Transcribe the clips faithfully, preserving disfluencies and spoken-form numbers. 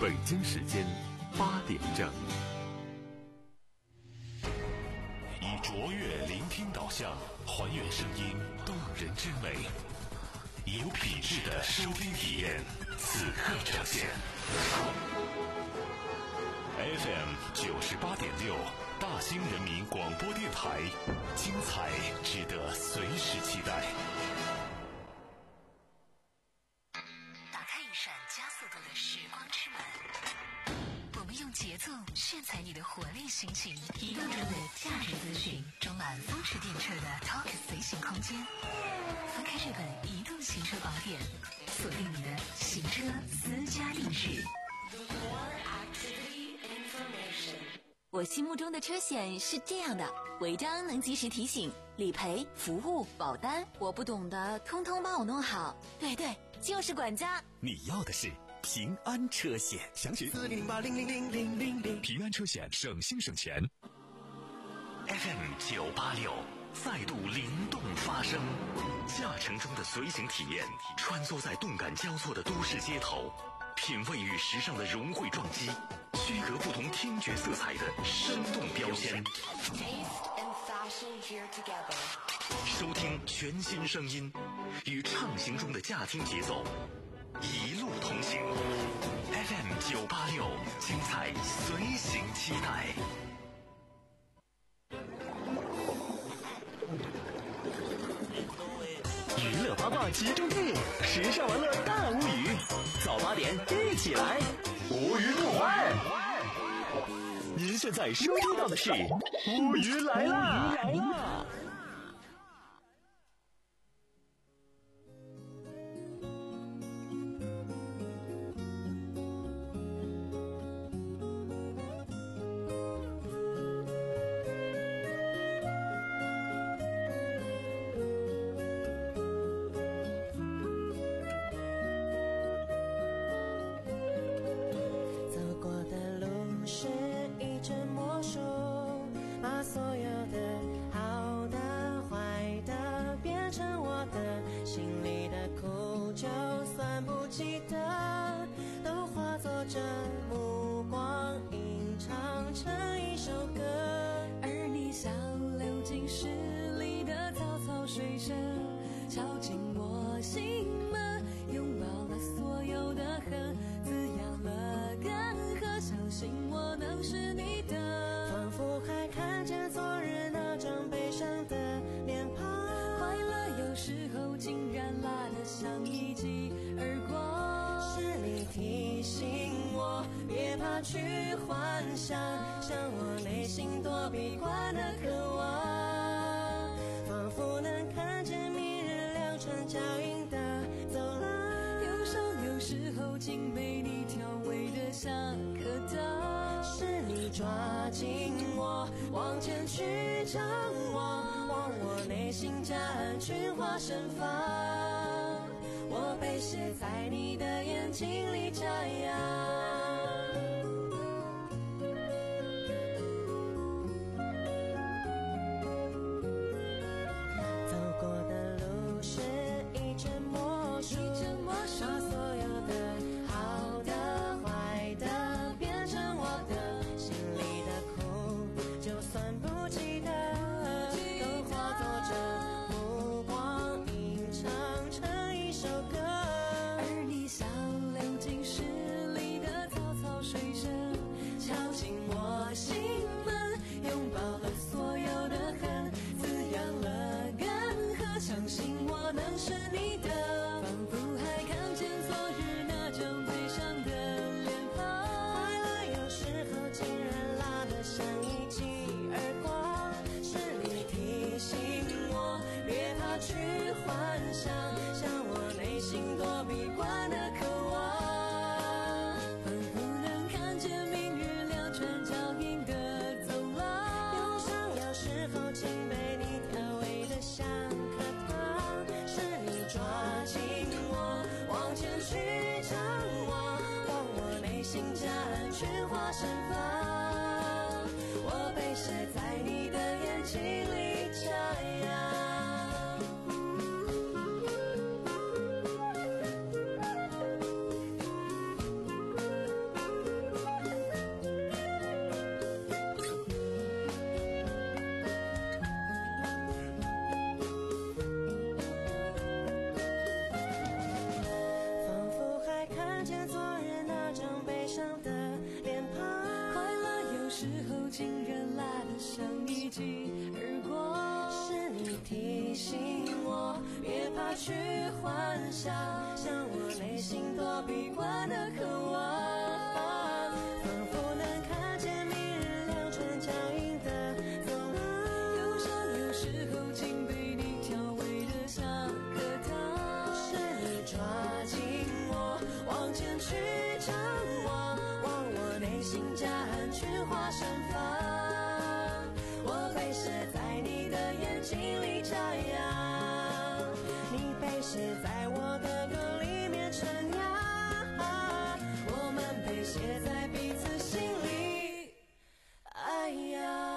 北京时间八点正。以卓越聆听导向，还原声音动人之美，有品质的收听体验，此刻呈现。F M 九十八点六，大兴人民广播电台，精彩值得随时期待。 打开一扇加速度的时光之门，我们用节奏炫彩你的活力心情，移动中的价值资讯，充满风驰电掣的 Talk 随行空间。翻开这本移动行车宝典，锁定你的行车私家定制。 我心目中的车险是这样的：违章能及时提醒，理赔、服务、保单，我不懂的通通帮我弄好。对对，就是管家。 你要的是平安车险，详询四零零八零零零零零零。平安车险，省心省钱。 F M 九八六，再度灵动发声，驾乘中的随行体验，穿梭在动感交错的都市街头，品味与时尚的融汇撞击，区隔不同听觉色彩的生动标签。收听全新声音，与畅行中的驾听节奏，一路同行。F M 九八六，精彩随行期待。 娱乐八卦集中地，时尚玩乐大无语，早八点一起来，无语不欢。您现在收听到的是无语来啦！来啦！ 去幻想，像我内心多闭关的渴望，仿佛能看见明日两串脚印的走廊。忧伤有时候竟被你调味的像可当，是你抓紧我往前去张望，望我内心夹岸群花盛放，我被写在你的眼睛里眨样。 心夹岸群花盛放，我被写在你的眼睛里眨样，你被写在我的歌里面徜徉，我们被写在彼此心里，哎呀。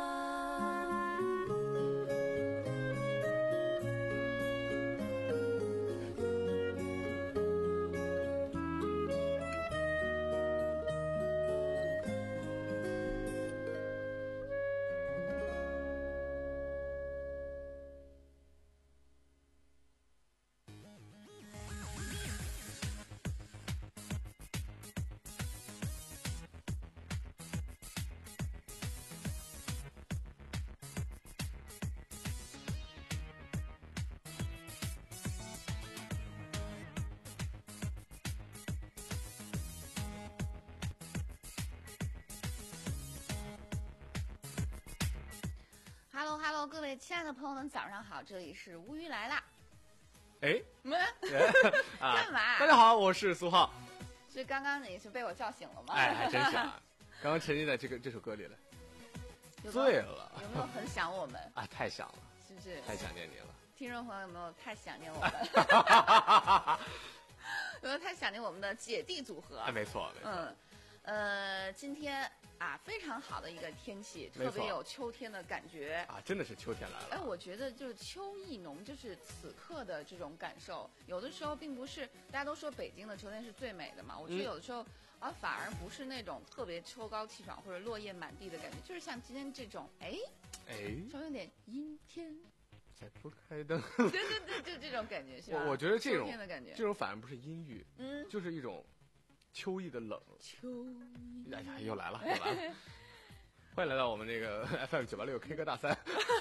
Hello Hello， 各位亲爱的朋友们，早上好，这里是乌鱼来啦。 哎， 们啊干嘛？ 大家好，我是苏浩。 是刚刚你是被我叫醒了吗？ 哎，还真是啊，刚刚沉浸在这个这首歌里了， 有没有醉了。 有没有很想我们？ 啊，太想了， 是不是？ 太想念你了。 听众朋友有没有太想念我们？有没有太想念我们的姐弟组合？ 哎，没错，没错。 嗯，呃，今天啊，非常好的一个天气， 没错特别有秋天的感觉。 啊，真的是秋天来了。 哎，我觉得就是秋意浓，就是此刻的这种感受。有的时候并不是大家都说北京的秋天是最美的嘛，我觉得有的时候、嗯、啊，反而不是那种特别秋高气爽或者落叶满地的感觉，就是像今天这种，哎哎， 稍微有点阴天。 再不开灯， 对对对，就这种感觉是吧？ 我我觉得这种秋天的感觉， 这种反而不是阴郁， 嗯， 就是一种秋意的冷。 秋意， 哎呀，又来了，又来了！欢迎来到我们这个 F M 九八六 K 歌大赛。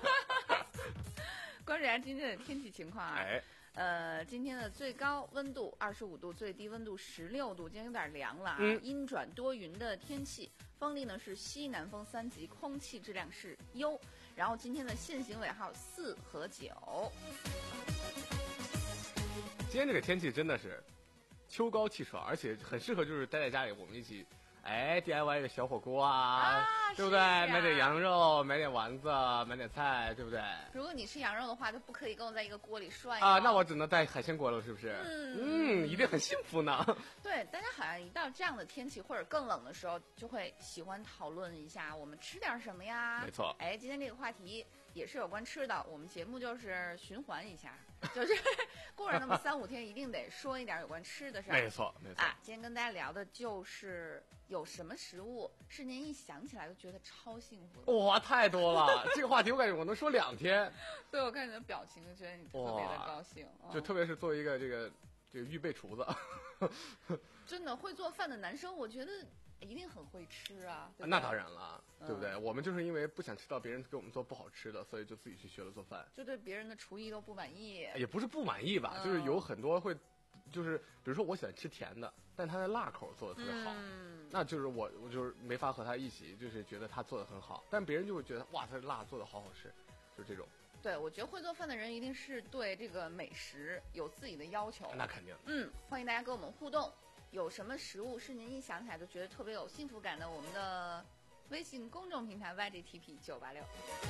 关注一下今天的天气情况啊。 哎， 呃，今天的最高温度二十五度，最低温度十六度，今天有点凉了啊。 嗯、 阴转多云的天气，风力呢是西南风三级，空气质量是优。然后今天的限行尾号四和九。 今天这个天气真的是秋高气爽，而且很适合就是待在家里，我们一起哎 D I Y 一个小火锅啊， 啊对不对？ 啊、 买点羊肉，买点丸子，买点菜，对不对？ 如果你吃羊肉的话，就不可以跟我在一个锅里涮啊，那我只能带海鲜锅了，是不是？ 嗯嗯，一定很幸福呢。 对，大家好像一到这样的天气或者更冷的时候，就会喜欢讨论一下我们吃点什么呀？ 没错。 哎，今天这个话题也是有关吃的，我们节目就是循环一下，就是过了那么三五天，一定得说一点有关吃的事儿。 没错，没错。 啊，今天跟大家聊的就是有什么食物是您一想起来就觉得超幸福的？ 哇，太多了！这个话题我感觉我能说两天。 对，我看你的表情就觉得你特别的高兴， 就特别是作为一个这个这个预备厨子， 真的会做饭的男生，我觉得一定很会吃啊。对对那当然了， 嗯、 对不对？我们就是因为不想吃到别人给我们做不好吃的，所以就自己去学了做饭， 就对别人的厨艺都不满意。 也不是不满意吧， 嗯、 就是有很多会。就是比如说我喜欢吃甜的，但他的辣口做的特别好， 嗯、 那就是我我就是没法和他一起，就是觉得他做的很好，但别人就会觉得哇，他辣做的好好吃，就这种。 对，我觉得会做饭的人一定是对这个美食有自己的要求。 那肯定。 嗯，欢迎大家跟我们互动，有什么食物是您一想起来就觉得特别有幸福感的？我们的微信公众平台 Y G T P 九八六。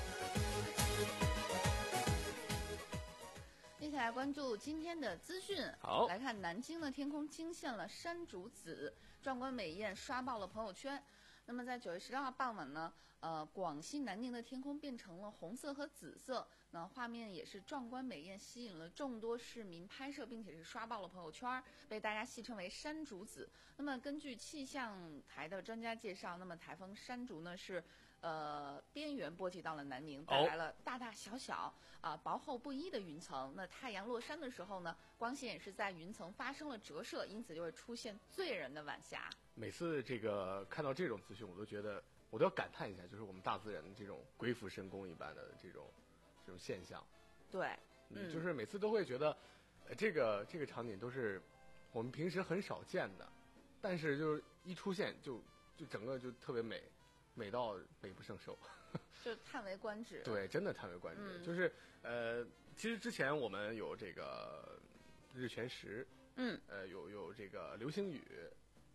接下来关注今天的资讯。 好， 来看南京的天空惊现了山竹子，壮观美艳刷爆了朋友圈。那么在九月十六号傍晚呢，呃，广西南宁的天空变成了红色和紫色，那画面也是壮观美艳，吸引了众多市民拍摄，并且是刷爆了朋友圈，被大家戏称为山竹子。那么根据气象台的专家介绍，那么台风山竹呢是呃边缘波及到了南宁，带来了大大小小啊、呃、薄厚不一的云层。那太阳落山的时候呢，光线也是在云层发生了折射，因此就会出现醉人的晚霞。 每次这个看到这种资讯，我都觉得我都要感叹一下，就是我们大自然的这种鬼斧神工一般的这种这种现象。 对， 嗯，就是每次都会觉得，呃，这个这个场景都是我们平时很少见的，但是就是一出现就就整个就特别美，美到美不胜收， 就叹为观止。 对，真的叹为观止。 嗯、 就是呃，其实之前我们有这个日全食， 嗯， 呃，有有这个流星雨。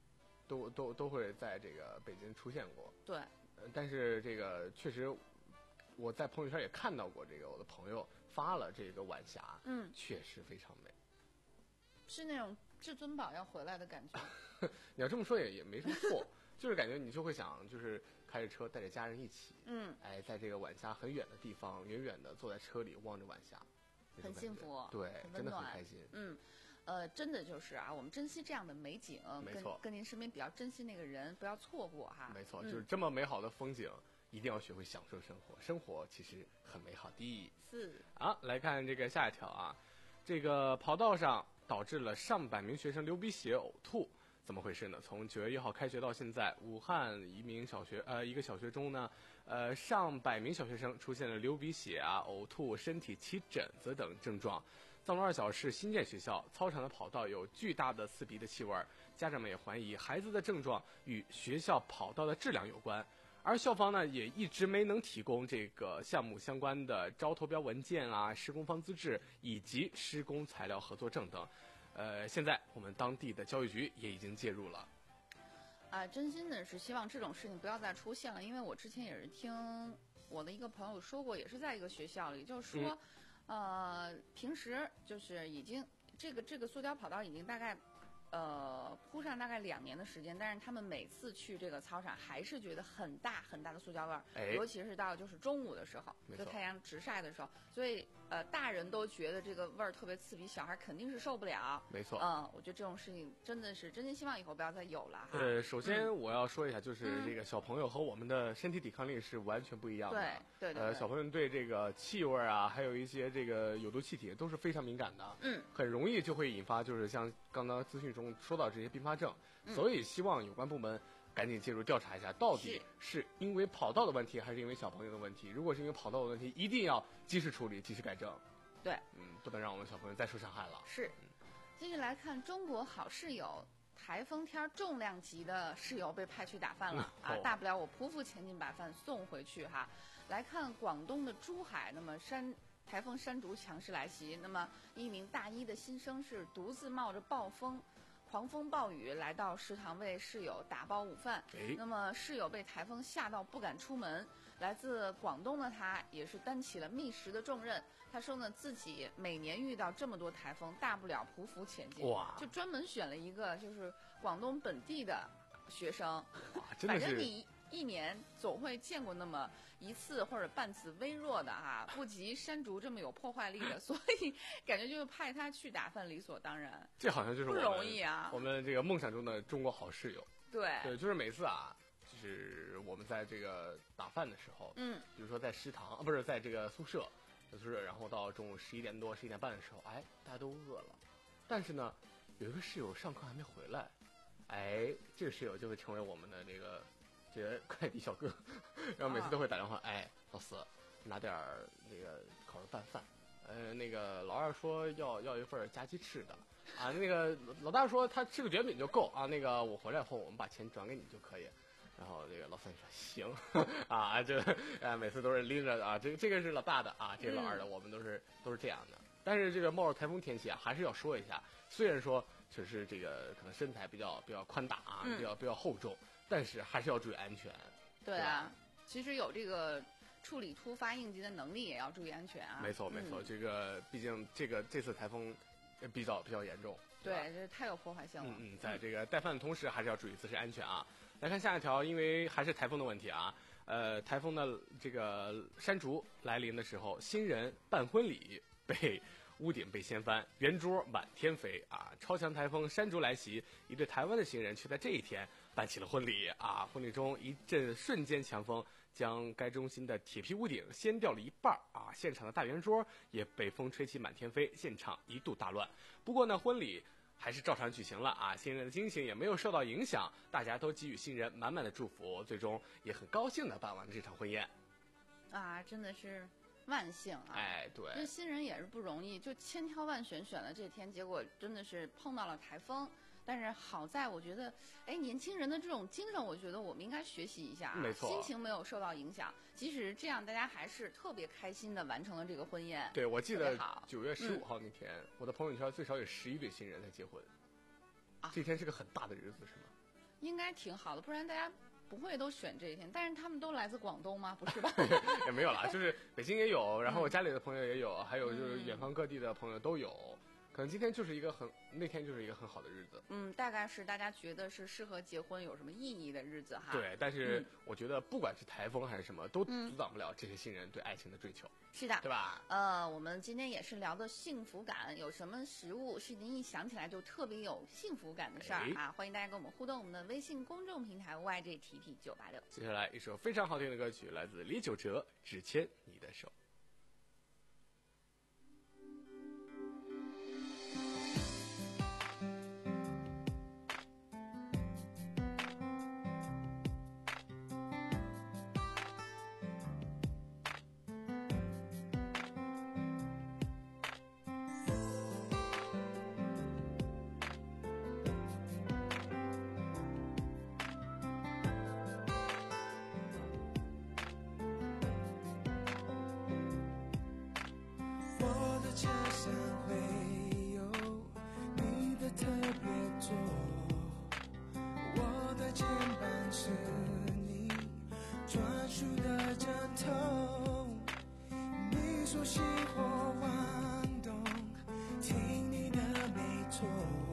都都都会在这个北京出现过。 对， 呃但是这个确实，我在朋友圈也看到过，这个我的朋友发了这个晚霞， 嗯， 确实非常美。 是那种至尊宝要回来的感觉。 你要这么说也也没什么错，就是感觉你就会想，就是开着车带着家人一起， 嗯， 哎，在这个晚霞很远的地方，远远的坐在车里望着晚霞，那种很幸福， 对， 很温真的很暖开心。 嗯，呃，真的就是啊，我们珍惜这样的美景，跟没错跟您身边比较珍惜那个人，不要错过哈。 没错， 嗯就是这么美好的风景，一定要学会享受生活。生活其实很美好的。 是好，来看这个下一条啊，这个跑道上导致了上百名学生流鼻血呕吐，怎么回事呢？从九月一号开学到现在，武汉一名小学呃一个小学中呢，呃上百名小学生出现了流鼻血啊、呕吐、身体起疹子等症状。藏龙二小是新建学校，操场的跑道有巨大的刺鼻的气味，家长们也怀疑孩子的症状与学校跑道的质量有关。而校方呢，也一直没能提供这个项目相关的招投标文件啊、施工方资质以及施工材料合作证等。呃，现在我们当地的教育局也已经介入了。 啊，真心的是希望这种事情不要再出现了，因为我之前也是听我的一个朋友说过，也是在一个学校里，就是说， 嗯、 呃，平时就是已经这个这个塑胶跑道已经大概。呃，铺上大概两年的时间，但是他们每次去这个操场还是觉得很大很大的塑胶味儿， 哎、 尤其是到就是中午的时候，就太阳直晒的时候，所以呃，大人都觉得这个味儿特别刺鼻，小孩肯定是受不了。 没错， 嗯，我觉得这种事情真的是真心希望以后不要再有了哈。 呃，首先我要说一下，就是这个小朋友和我们的身体抵抗力是完全不一样的。 对对对。 呃，小朋友对这个气味啊，还有一些这个有毒气体都是非常敏感的。 嗯。 很容易就会引发，就是像刚刚资讯中说到这些并发症， 嗯、 所以希望有关部门赶紧介入调查一下，到底是因为跑道的问题，还是因为小朋友的问题？如果是因为跑道的问题，一定要及时处理，及时改正。 对， 嗯，不能让我们小朋友再受伤害了。 是。继续来看中国好室友，台风天重量级的室友被派去打饭了、 嗯、 啊！大不了我匍匐前进把饭送回去哈。来看广东的珠海，那么山。台风山竹强势来袭，那么一名大一的新生是独自冒着暴风、狂风暴雨来到食堂为室友打包午饭。那么室友被台风吓到不敢出门。来自广东的他也是担起了觅食的重任。他说呢，自己每年遇到这么多台风，大不了匍匐前进， 哇， 就专门选了一个就是广东本地的学生。 哇，真的是。 反正你一年总会见过那么一次或者半次微弱的哈，不及山竹这么有破坏力的，所以感觉就是派他去打饭理所当然。 这好像就是我们不容易啊， 我们这个梦想中的中国好室友。 对对，就是每次啊，就是我们在这个打饭的时候， 嗯， 比如说在食堂啊，不是在这个宿舍，宿舍，然后到中午十一点多、十一点半的时候，哎，大家都饿了，但是呢，有一个室友上课还没回来，哎，这个室友就会成为我们的这个。这个快递小哥，然后每次都会打电话，哎，老四，拿点儿那个烤肉拌饭，呃，那个老二说要要一份加鸡翅的，啊，那个老大说他吃个卷饼就够啊，那个我回来后我们把钱转给你就可以，然后这个老三说行，啊，这呃每次都是拎着啊，这个这个是老大的啊，这个老二的，我们都是都是这样的。但是这个冒着台风天气啊，还是要说一下，虽然说只是这个可能身材比较比较宽大啊， 嗯、 比较比较厚重。但是还是要注意安全。 对啊，其实有这个处理突发应急的能力，也要注意安全啊。 没错没错， 嗯、 这个毕竟这个这次台风比较比较严重。 对，这太有破坏性了。 嗯嗯，在这个带饭的同时，还是要注意自身安全啊。来看下一条，因为还是台风的问题啊。呃，台风的这个山竹来临的时候，新人办婚礼被。屋顶被掀翻，圆桌满天飞啊！超强台风山竹来袭，一对台湾的新人却在这一天办起了婚礼啊！婚礼中一阵瞬间强风将该中心的铁皮屋顶掀掉了一半啊！现场的大圆桌也被风吹起满天飞，现场一度大乱。不过呢，婚礼还是照常举行了啊！新人的惊喜也没有受到影响，大家都给予新人满满的祝福，最终也很高兴地办完了这场婚宴。 啊，真的是。万幸啊！ 哎，对， 这新人也是不容易，就千挑万选选了这天，结果真的是碰到了台风。但是好在我觉得，哎，年轻人的这种精神，我觉得我们应该学习一下啊。 没错， 心情没有受到影响，即使这样，大家还是特别开心的完成了这个婚宴。 对，我记得九月十五号那天，嗯、我的朋友圈最少有十一对新人在结婚。啊，这天是个很大的日子，是吗？ 应该挺好的，不然大家不会都选这一天。但是他们都来自广东吗？不是吧？ 也没有啦，就是北京也有，然后我家里的朋友也有，还有就是远方各地的朋友都有。可能今天就是一个很那天就是一个很好的日子。 嗯，大概是大家觉得是适合结婚有什么意义的日子哈。 对，但是嗯我觉得不管是台风还是什么，都阻挡不了这些新人对爱情的追求。 是的， 对吧？ 呃，我们今天也是聊的幸福感，有什么食物是您一想起来就特别有幸福感的事儿、 哎、 啊？欢迎大家跟我们互动，我们的微信公众平台 Y J T P 九八六。 接下来一首非常好听的歌曲，来自李玖哲，《只牵你的手》。 车上会有你的特别座，我的肩膀是你专属的枕头，你熟悉或晃动，听你的没错，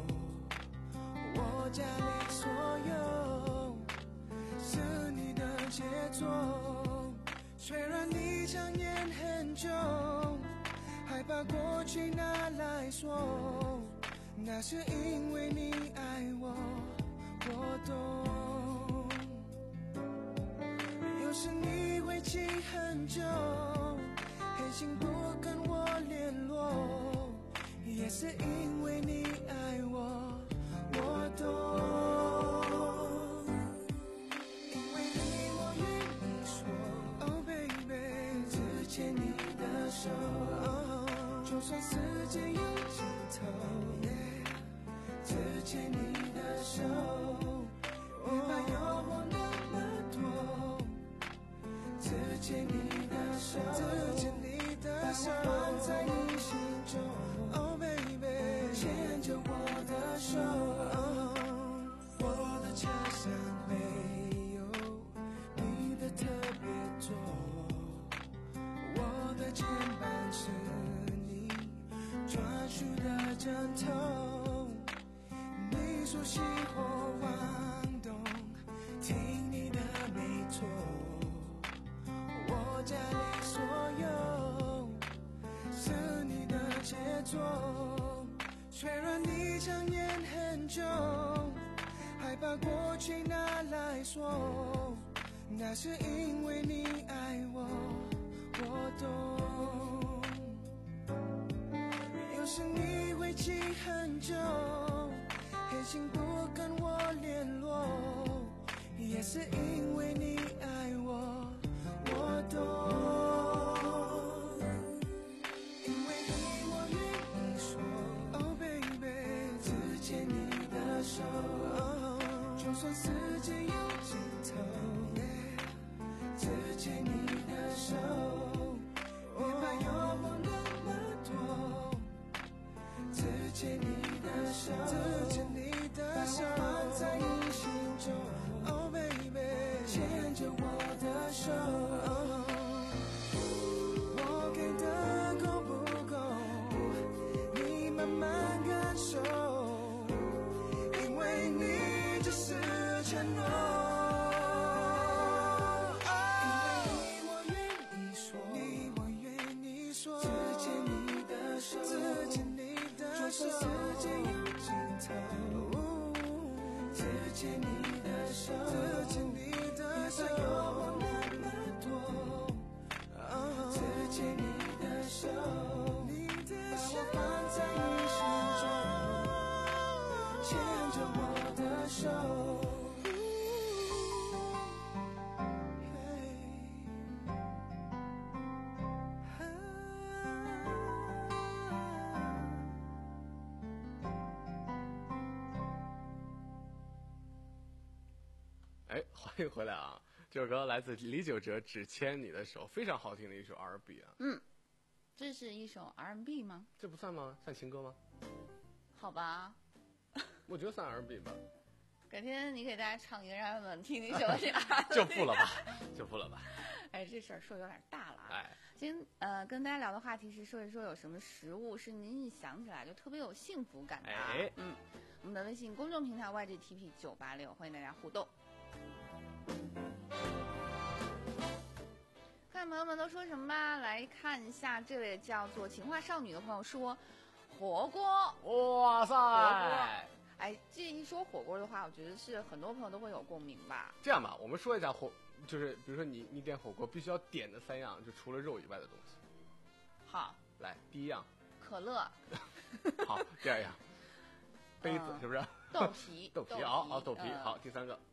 我家里所有是你的杰作，虽然你想念很久，害怕过去拿来说，那是因为你爱我，我懂。有时你会气很久，黑心不跟我联络，也是因为你爱我，我懂。因为你我愿意说 Oh baby， 只牵你的手，就算世界有尽头， yeah， 只牵你的手，别怕诱惑那么多，只牵你的手，只牵你的手，把我放在你心中 Oh baby， 牵着我的手，我的车上会有你的特别座，我的肩膀是专属的枕头，你熟悉或晃动，听你的没错，我家里所有是你的杰作，虽然你想念很久，害怕过去拿来说，那是因为你爱我，我懂。有时你会气很久，黑心不跟我联络，也是因为你爱我，我懂。因为你我愿意说 Oh baby， 只牵你的手，就算世界有尽头， yeah， 只牵你的手，别怕诱惑那么多，只牵你的手，只牵你的手，把我放在你心中 Oh baby， 牵着我的手，我给的够不够，你慢慢感受，因为你只是承诺。就算世界有尽头，只牵你的手，只牵你的手，别怕诱惑那么多，只牵你的手，你的手，把我放在你心中，牵着我的手。 哎，欢迎回来啊！这首歌来自李玖哲，《只牵你的手》，非常好听的一首 R and B 啊。 嗯，这是一首 R and B 吗？ 这不算吗？算情歌吗？ 好吧， 我觉得算 R and B 吧。 改天你给大家唱一个，让他们听听小老鸭就付了吧，就付了吧。 哎，这事儿说有点大了啊。 哎， 今天呃跟大家聊的话题是说一说有什么食物是您一想起来就特别有幸福感的、啊。 哎， 嗯，我们的微信公众平台 Y G T P 九八六，欢迎大家互动。看朋友们都说什么吧，来看一下这位叫做情话少女的朋友说，火锅。 哇塞！ 火锅哎，这一说火锅的话，我觉得是很多朋友都会有共鸣吧。 这样吧，我们说一下火，就是比如说你你点火锅必须要点的三样，就除了肉以外的东西。 好， 来，第一样， 可乐。 好，第二样，杯子、 嗯、 是不是？ 豆皮， 豆皮，好好豆皮、 嗯， 好，第三个。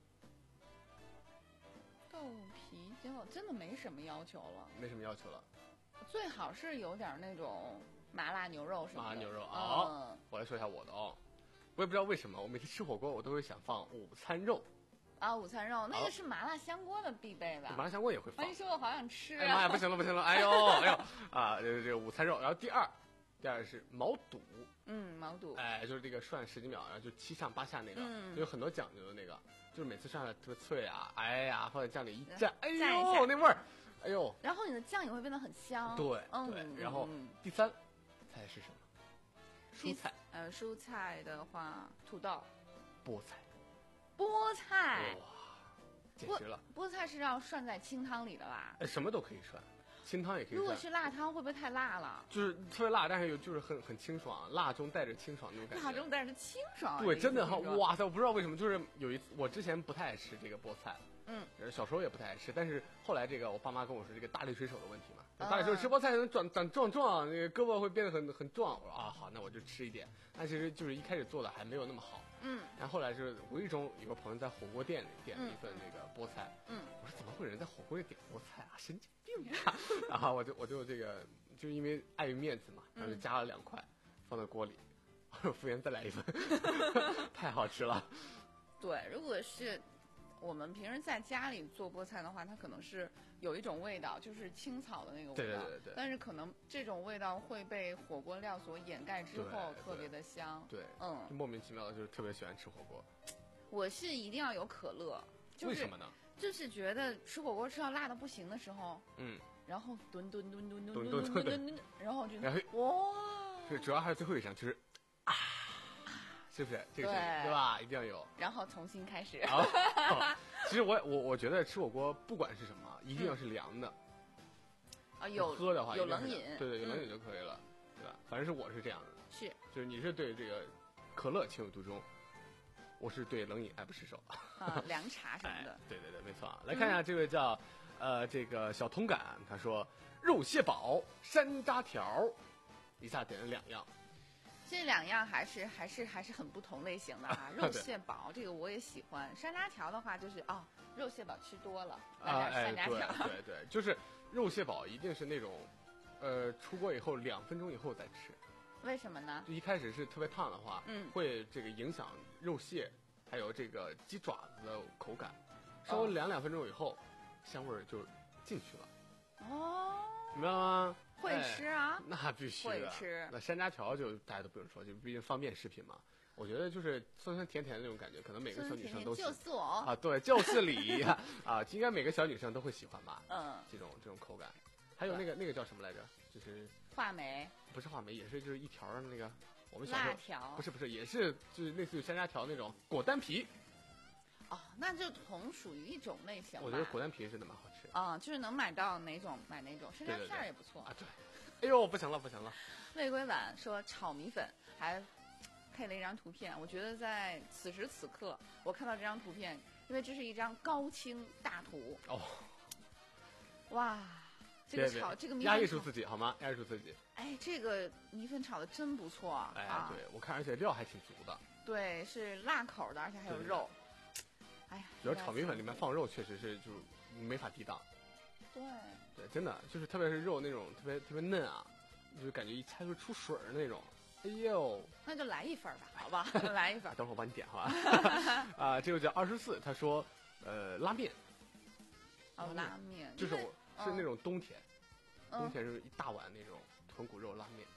豆皮就真的没什么要求了， 没什么要求了， 最好是有点那种麻辣牛肉什么的。 麻辣牛肉啊、 嗯哦，我来说一下我的哦。我也不知道为什么，我每次吃火锅我都会想放午餐肉。 啊，午餐肉那个是麻辣香锅的必备吧？ 麻辣香锅也会放。 哎，说我好想吃、啊。 哎妈呀，不行了不行了，哎呦哎呦啊，这个这个午餐肉。然后第二，第二是毛肚。 嗯，毛肚。 哎，就是这个涮十几秒，然后就七上八下那个， 嗯， 有很多讲究的那个，就是每次上来特别脆啊，哎呀，放在酱里一蘸，哎呦那味儿，哎呦。 然后你的酱也会变得很香。 对， 嗯、 对。然后、嗯、第三，猜是什么？蔬菜。 呃，蔬菜的话，土豆。 菠菜。 菠菜。 哇，简直了！ 菠菜是要涮在清汤里的吧？ 哎，什么都可以涮。清汤也可以涮。 如果是辣汤，会不会太辣了？ 就是特别辣，但是又就是很很清爽，辣中带着清爽那种感觉。 辣中带着清爽。 对，真的哈，哇塞！我不知道为什么，就是有一次我之前不太爱吃这个菠菜， 嗯， 小时候也不太爱吃，但是后来这个我爸妈跟我说这个大力水手的问题嘛，嗯、大力水手吃菠菜能长长壮壮，那个胳膊会变得很很壮。我说啊好，那我就吃一点。但其实就是一开始做的还没有那么好， 嗯。 然后后来是无意中有个朋友在火锅店里点了一份那个菠菜， 嗯， 我说怎么会有人在火锅里点菠菜啊？神经病啊！然后我就我就这个就因为碍于面子嘛，然后就加了两块、嗯、放在锅里，服务员再来一份，太好吃了。 对，如果是我们平时在家里做菠菜的话，它可能是有一种味道，就是青草的那个味道。 对对对对。 但是可能这种味道会被火锅料所掩盖之后，特别的香。 对， 嗯， 就莫名其妙的，就是特别喜欢吃火锅。 我是一定要有可乐。就是、 为什么呢？ 就是觉得吃火锅吃到辣的不行的时候， 嗯， 然后吨吨吨吨吨吨吨吨吨吨，然后就哇， 是主要还是最后一声，就是啊。是不是这个声音 对, 对吧？一定要有， 然后重新开始。 啊哦、其实我我我觉得吃火锅不管是什么，一定要是凉的。 啊、嗯，有喝的话有冷饮， 对对，有冷饮就可以了，嗯、对吧？反正是我是这样的。 是， 就是你是对这个可乐情有独钟，我是对冷饮爱不释手。 啊，凉茶什么的。 哎、对对对，没错。来看一下这位叫、嗯、呃这个小同感，他说肉蟹煲、山楂条，一下点了两样。 这两样还是还是还是很不同类型的啊。肉蟹煲这个我也喜欢，山楂条的话就是哦，肉蟹煲吃多了，来点山楂条。 哎、对, 对对，就是肉蟹煲一定是那种，呃，出锅以后两分钟以后再吃。 为什么呢？ 就一开始是特别烫的话， 嗯， 会这个影响肉蟹还有这个鸡爪子的口感。稍微凉两分钟以后，香味儿就进去了。 哦， 明白了吗？ 会吃啊、 哎，那必须的。 会吃。 那山楂条就大家都不用说，就毕竟方便食品嘛。我觉得就是酸酸甜甜的那种感觉，可能每个小女生都喜欢。 就是我啊，对，就是你啊，应该每个小女生都会喜欢吧？ 嗯， 这种这种口感。还有那个那个叫什么来着？就是话梅。 不是话梅，也是就是一条的那个。我们小时候辣条。 不是不是，也是就是类似于山楂条那种果丹皮。 哦，那就同属于一种类型吧。 我觉得果丹皮真的蛮好吃啊、嗯，就是能买到哪种买哪种，山楂片也不错啊。对，哎呦，不行了不行了。 玫瑰碗说炒米粉还配了一张图片，我觉得在此时此刻，我看到这张图片，因为这是一张高清大图哦。 哇，这个炒这个米粉压抑住自己好吗？压抑住自己。 哎，这个米粉炒的真不错。 哎， 啊、 对我看，而且料还挺足的。 对，是辣口的，而且还有肉。哎呀， 主要炒米粉里面放肉，确实是就没法抵挡。 对。 对，真的就是，特别是肉那种特别特别嫩啊，就是感觉一拆就出水的那种。哎呦， 那就来一份吧，好吧，来一份。 等会儿我帮你点好吧。啊，这个叫二十四，他说，呃，拉面。 哦，拉面。 就是我是那种冬天， 嗯、 冬天是一大碗那种豚骨肉拉面。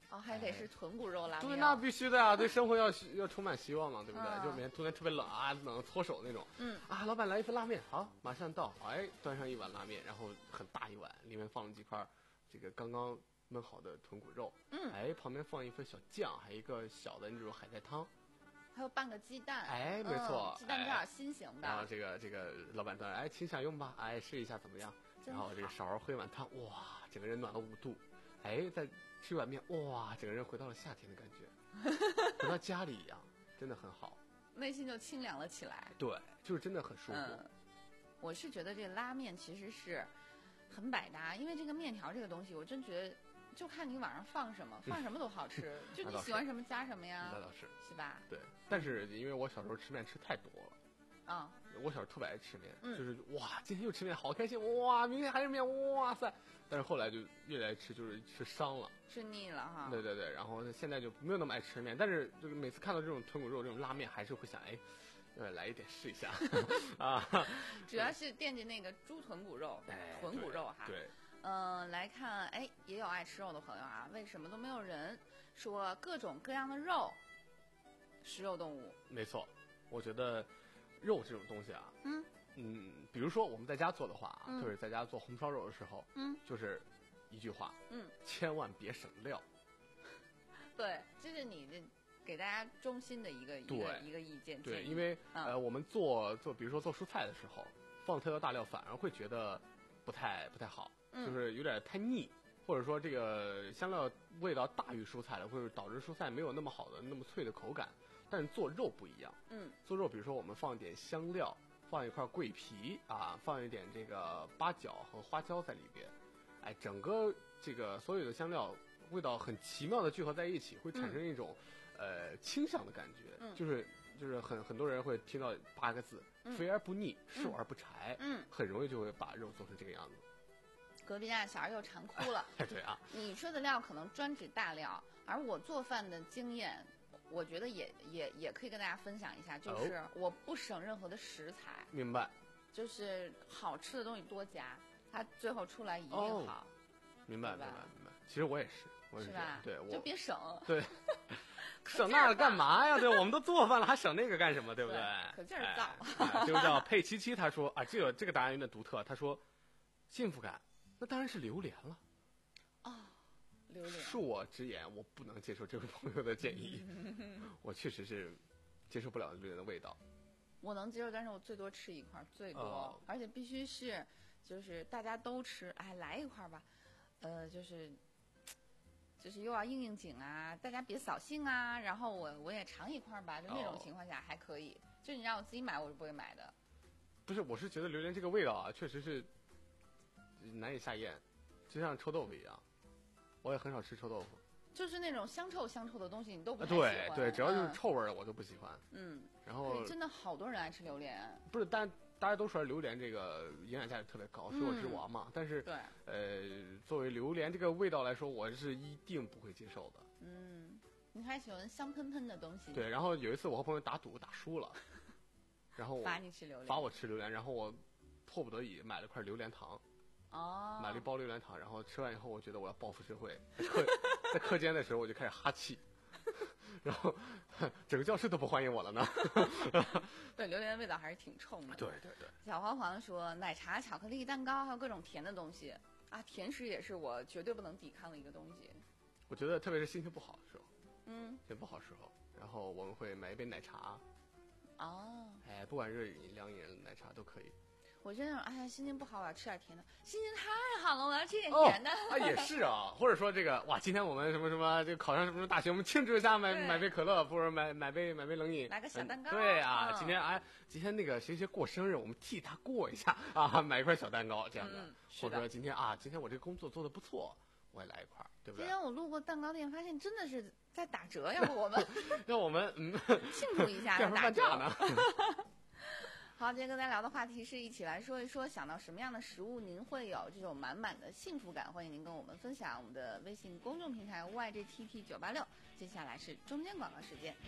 哦，还得是豚骨肉拉面。 对，那必须的呀，对生活要要充满希望嘛，对不对？ 嗯、 就每天突然特别冷啊，冷搓手那种。 嗯啊，老板来一份拉面，好，马上到。哎，端上一碗拉面，然后很大一碗，里面放了几块这个刚刚焖好的豚骨肉。 嗯， 哎，旁边放一份小酱，还有一个小的那种海带汤。 还有半个鸡蛋， 哎，没错， 嗯、鸡蛋片心形的。 然后这个这个老板端，哎，请享用吧，哎，试一下怎么样？然后这个勺喝一碗汤，哇，整个人暖了五度。哎，再吃一碗面，哇，整个人回到了夏天的感觉，回到家里一样，真的很好， 内心就清凉了起来。 对，就是真的很舒服。 嗯，我是觉得这拉面其实是很百搭，因为这个面条这个东西，我真觉得。就看你晚上放什么，放什么都好吃。就你喜欢什么加什么呀？ 那倒是， 是吧？ 对，但是因为我小时候吃面吃太多了， 啊、 嗯，我小时候特别爱吃面， 嗯、 就是哇，今天又吃面，好开心，哇，明天还是面，哇塞！但是后来就越来越吃，就是吃伤了， 吃腻了哈。 对对对，然后现在就没有那么爱吃面，但是就是每次看到这种豚骨肉、这种拉面，还是会想，哎，呃，来一点试一下啊。 主要是惦记那个猪豚骨肉、 哎、 豚骨肉哈。 对。 嗯、呃，来看，哎，也有爱吃肉的朋友啊，为什么都没有人说各种各样的肉？食肉动物。 没错，我觉得肉这种东西啊， 嗯嗯，比如说我们在家做的话， 嗯、 就是在家做红烧肉的时候， 嗯， 就是一句话， 嗯， 千万别省料。 对，这是你的给大家衷心的一个一个一个意见。 对，因为、 嗯、 呃，我们做做，比如说做蔬菜的时候，放特多大料反而会觉得不太不太好。就是有点太腻，或者说这个香料味道大于蔬菜了，会导致蔬菜没有那么好的那么脆的口感。但是做肉不一样， 嗯， 做肉比如说我们放一点香料，放一块桂皮啊，放一点这个八角和花椒在里边，哎，整个这个所有的香料味道很奇妙的聚合在一起，会产生一种、嗯、呃清香的感觉， 嗯、 就是就是很很多人会听到八个字： 嗯、 肥而不腻，瘦而不柴， 嗯， 很容易就会把肉做成这个样子。 隔壁家的小孩又馋哭了。 对啊， 你说的料可能专指大料，而我做饭的经验，我觉得也也也可以跟大家分享一下，就是我不省任何的食材。 明白。 就是好吃的东西多加，它最后出来一定好。 哦、明白，明白，明白。其实我也是，我也是吧？ 对，我就别省。 对。省那个干嘛呀？对，我们都做饭了，还省那个干什么？对不对？ 可劲儿造。 哎、这个叫佩七七，他说啊，这个这个答案有点独特。他说，幸福感。那当然是榴莲了， 哦，榴莲。恕我直言，我不能接受这位朋友的建议，我确实是接受不了榴莲的味道。 我能接受，但是我最多吃一块，最多，哦、而且必须是，就是大家都吃，哎，来一块吧，呃，就是，就是又要应应景啊，大家别扫兴啊，然后我我也尝一块吧，就那种情况下还可以。哦、就你让我自己买，我是不会买的。 不是，我是觉得榴莲这个味道啊，确实是。难以下咽，就像臭豆腐一样，我也很少吃臭豆腐。 就是那种香臭香臭的东西，你都不太喜欢。 对对，只要就是臭味儿，我都不喜欢。 嗯， 然后真的好多人爱吃榴莲。 不是，但大家都说榴莲这个营养价值特别高，水果之王嘛。 嗯、 但是对， 呃，作为榴莲这个味道来说，我是一定不会接受的。 嗯，你还喜欢香喷喷的东西？ 对，然后有一次我和朋友打赌打输了，然后罚你吃榴莲， 罚我吃榴莲，然后我迫不得已买了块榴莲糖。 哦， 买了一包榴莲糖，然后吃完以后，我觉得我要报复社会。在课在课间的时候，我就开始哈气，然后整个教室都不欢迎我了呢。 对，榴莲的味道还是挺冲的。 对对对。 小黄黄说，奶茶、巧克力、蛋糕，还有各种甜的东西啊，甜食也是我绝对不能抵抗的一个东西。 我觉得特别是心情不好的时候， 嗯， 心情不好的时候，然后我们会买一杯奶茶。 哦。 哎，不管热饮、凉饮、奶茶都可以。 我真的，哎呀，心情不好，我要吃点甜的。心情太好了，我要吃点甜的。 哦、啊，也是啊，或者说这个，哇，今天我们什么什么，这个考上什么什么大学，我们庆祝一下，买买杯可乐，或者买买杯买杯冷饮， 来个小蛋糕。 嗯、对啊， 嗯、 今天哎，今天那个谁谁过生日，我们替他过一下啊，买一块小蛋糕这样的。 嗯、 或者说今天啊，今天我这个工作做的不错，我也来一块，对不对？ 今天我路过蛋糕店，发现真的是在打折，要不我们让我们嗯庆祝一下， 这半价呢。 好，今天跟大家聊的话题是一起来说一说，想到什么样的食物您会有这种满满的幸福感？欢迎您跟我们分享。我们的微信公众平台 Y J T T 九八六。接下来是中间广告时间。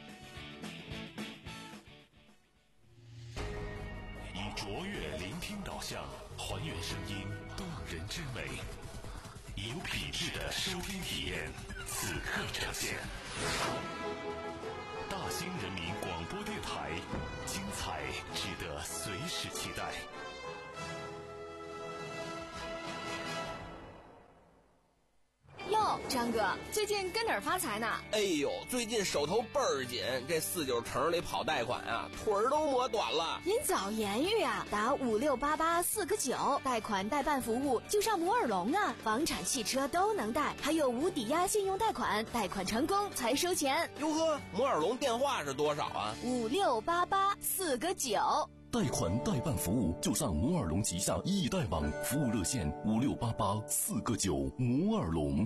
以卓越聆听导向，还原声音动人之美。 有品质的收听体验，此刻呈现。大兴人民广播电台，精彩值得随时期待。 哟，张哥，最近跟哪儿发财呢？ 哎呦，最近手头倍儿紧，这四九城里跑贷款啊，腿儿都磨短了。 您早言语啊，打五六八八四个九，贷款代办服务就上摩尔龙啊，房产、汽车都能贷，还有无抵押信用贷款，贷款成功才收钱。 哟呵，摩尔龙电话是多少啊？ 五六八八四个九。 贷款代办服务就上摩尔龙旗下易贷网，服务热线五六八八四个九，摩尔龙。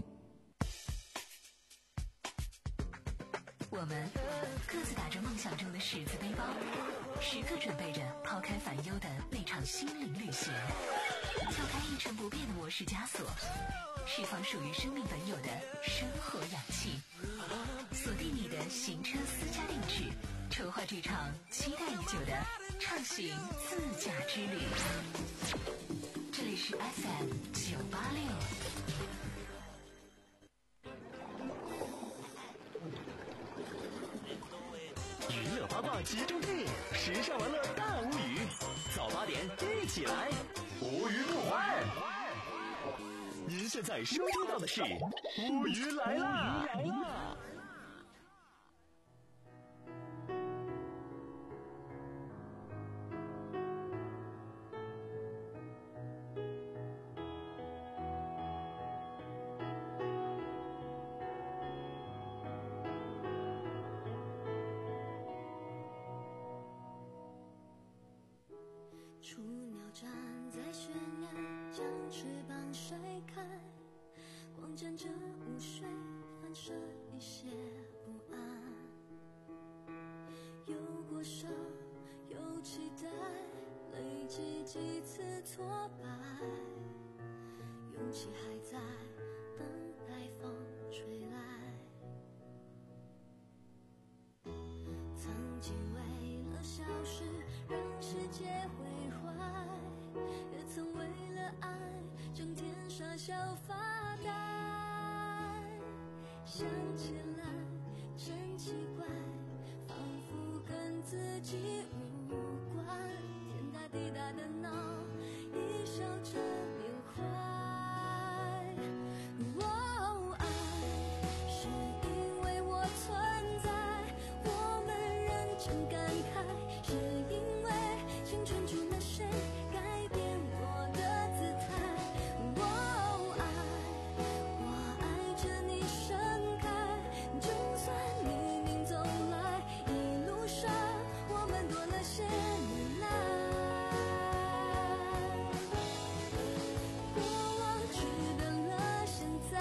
我们各自打着梦想中的十字背包，时刻准备着抛开烦忧的那场心灵旅行，撬开一成不变的模式枷锁，释放属于生命本有的生活氧气，锁定你的行车私家定制，筹划这场期待已久的畅行自驾之旅。这里是 F M 九八六。 娱乐八卦集中地，时尚玩乐大无语，早八点一起来，无语不欢。您现在收听到的是无语来啦！来啦！ 雏鸟站在悬崖，将翅膀甩开，光沾着午睡，反射一些不安。有过伤，有期待，累积几次挫败，勇气还在等待风吹来。曾经为了小事让世界毁坏，也曾为了爱整天傻笑发呆。想起来真奇怪，仿佛跟自己无关，天大地大的闹，一笑着缅怀。哦，爱是因为我存在，我们认真感慨，是因为青春住了谁改变我的姿态。哦，爱我爱着你盛开，就算黎明走来，一路上我们多了些忍耐。过往只等了现在。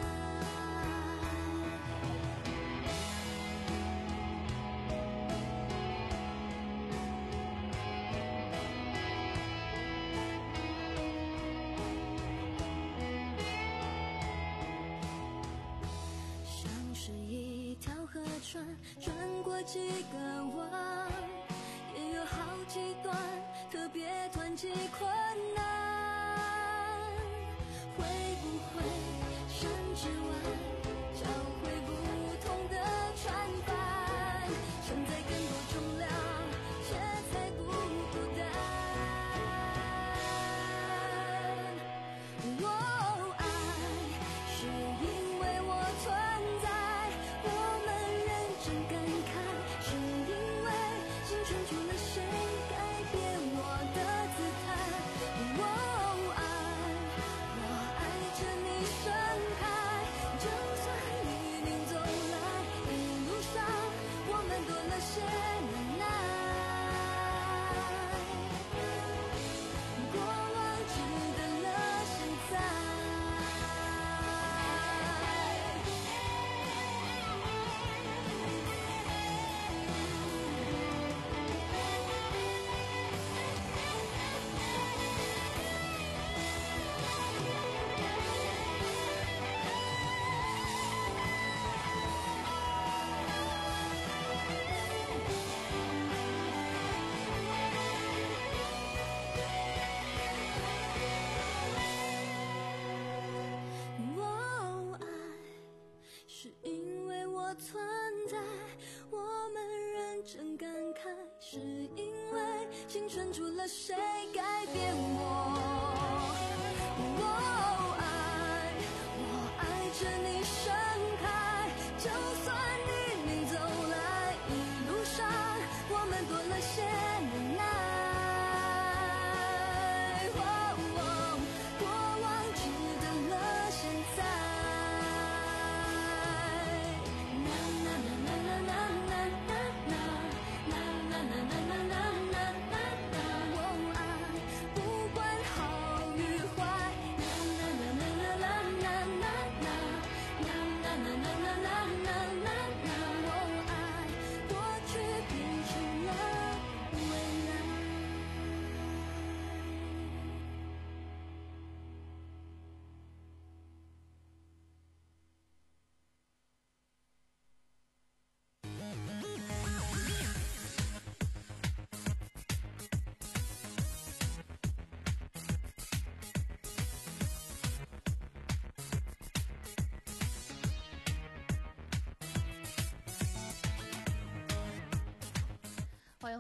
像是一条河船，穿过几个弯，也有好几段特别湍急困难。会不会山之外找回不同的船帆，承载更多重量，却才不孤单。哦，爱是因为我存在，我们认真感慨，是因为青春住了谁改变我的姿态。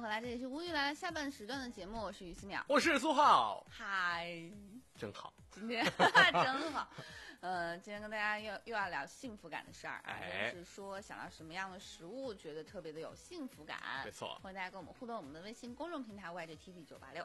回来，这里是无语来了下半时段的节目，我是于思淼， 我是苏浩， 嗨， 真好， 今天真好。呃，今天跟大家又又要聊幸福感的事儿， 哎， 就是说想到什么样的食物觉得特别的有幸福感， 没错， 欢迎大家跟我们互动，我们的微信公众平台 Y G T V 九八六。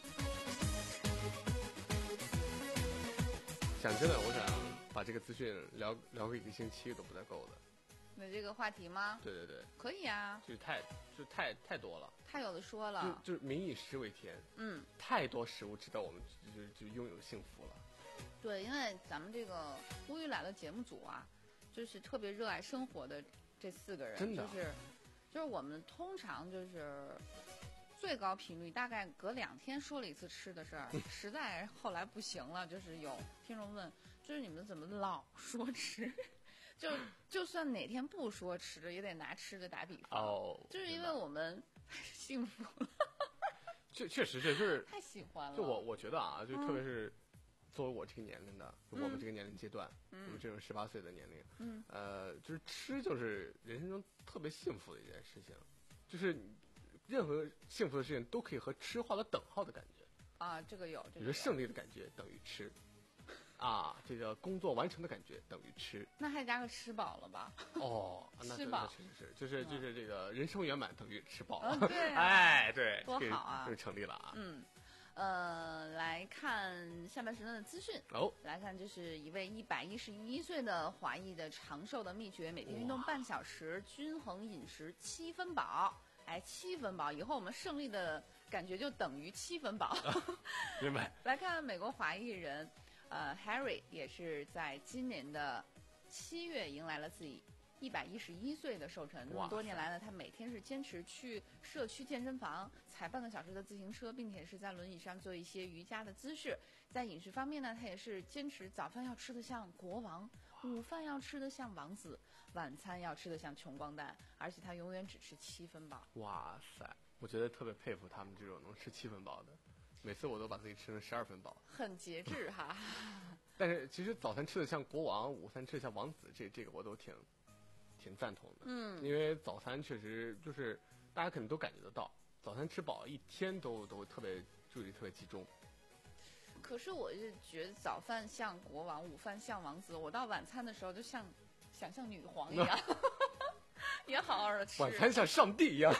讲真的，我想把这个资讯聊聊个一个星期都不带够的。 那这个话题吗？ 对对对， 可以啊， 就太就太太多了， 太有的说了， 就就是民以食为天， 嗯， 太多食物值得我们就就拥有幸福了。 对，因为咱们这个乌鱼来了节目组啊，就是特别热爱生活的这四个人， 真的就是就是我们通常就是最高频率大概隔两天说了一次吃的事儿，实在后来不行了，就是有听众问，就是你们怎么老说吃？就就算哪天不说吃的，也得拿吃的打比方。 哦， 就是因为我们太幸福了。 确确实是，就是太喜欢了。 就我我觉得啊，就特别是作为我这个年龄的， 嗯、 我们这个年龄阶段， 嗯、 我们这种十八岁的年龄， 嗯， 呃，就是吃就是人生中特别幸福的一件事情，就是任何幸福的事情都可以和吃画了等号的感觉。 啊，这个有，这个有。 比如胜利的感觉等于吃。啊，这个工作完成的感觉等于吃， 那还加个吃饱了吧？ 哦，那吃饱确实是，就是就是这个人生圆满等于吃饱了， 嗯、对、啊， 哎，对， 多好啊， 就成立了啊。 嗯，呃，来看下半时段的资讯哦， 来看，这是一位一百一十一岁的华裔的长寿的秘诀：每天运动半小时，均衡饮食七分饱。哎，七分饱，以后我们胜利的感觉就等于七分饱。 明白。 来看美国华裔人。呃 ，Harry 也是在今年的七月迎来了自己一百一十一岁的寿辰。那么多年来呢，他每天是坚持去社区健身房踩半个小时的自行车，并且是在轮椅上做一些瑜伽的姿势。在饮食方面呢，他也是坚持早饭要吃得像国王，午饭要吃得像王子，晚餐要吃得像穷光蛋，而且他永远只吃七分饱。 哇塞，我觉得特别佩服他们这种能吃七分饱的。每次我都把自己吃成十二分饱， 很节制哈。 但是其实早餐吃的像国王，午餐吃的像王子，这这个我都挺挺赞同的。 嗯， 因为早餐确实就是大家肯定都感觉得到，早餐吃饱一天都都特别注意力特别集中。 可是我是觉得早饭像国王，午饭像王子，我到晚餐的时候就像想像女皇一样，也好好的吃。 晚餐像上帝一样。